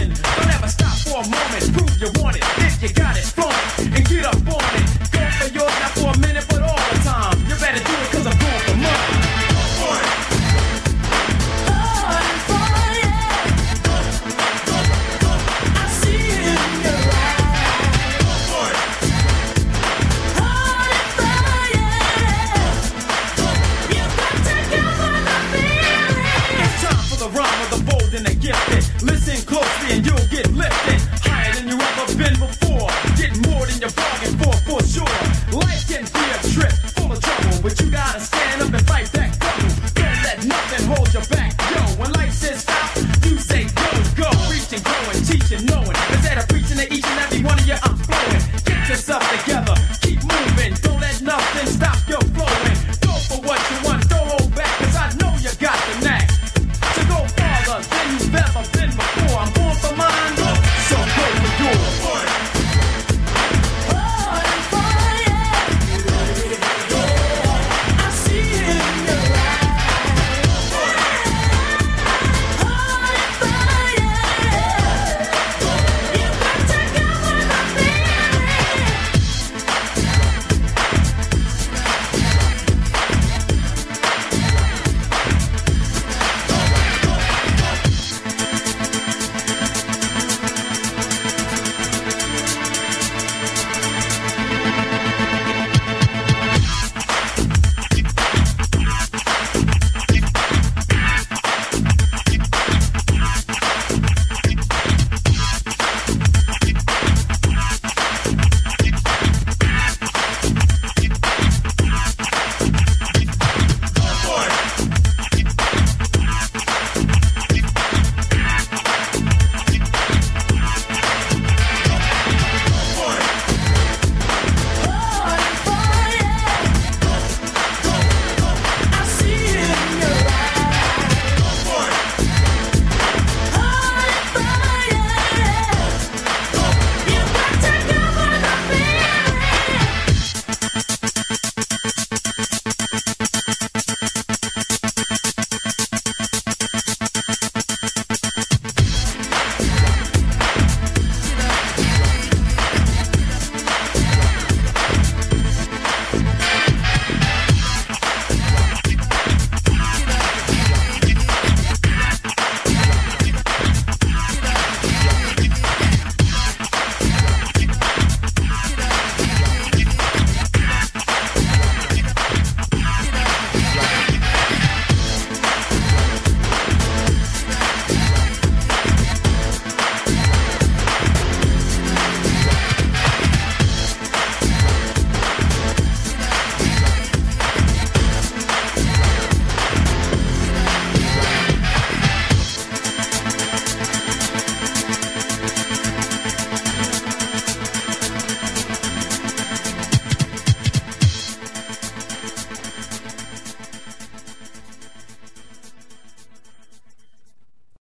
listen. Don't ever stop for a moment. Prove you want it. If you got it, flaunt it and get up on it. Go for yours not for a minute, but all the time. You better do it 'cause I'm going for money. Listen closely and you'll get lifted.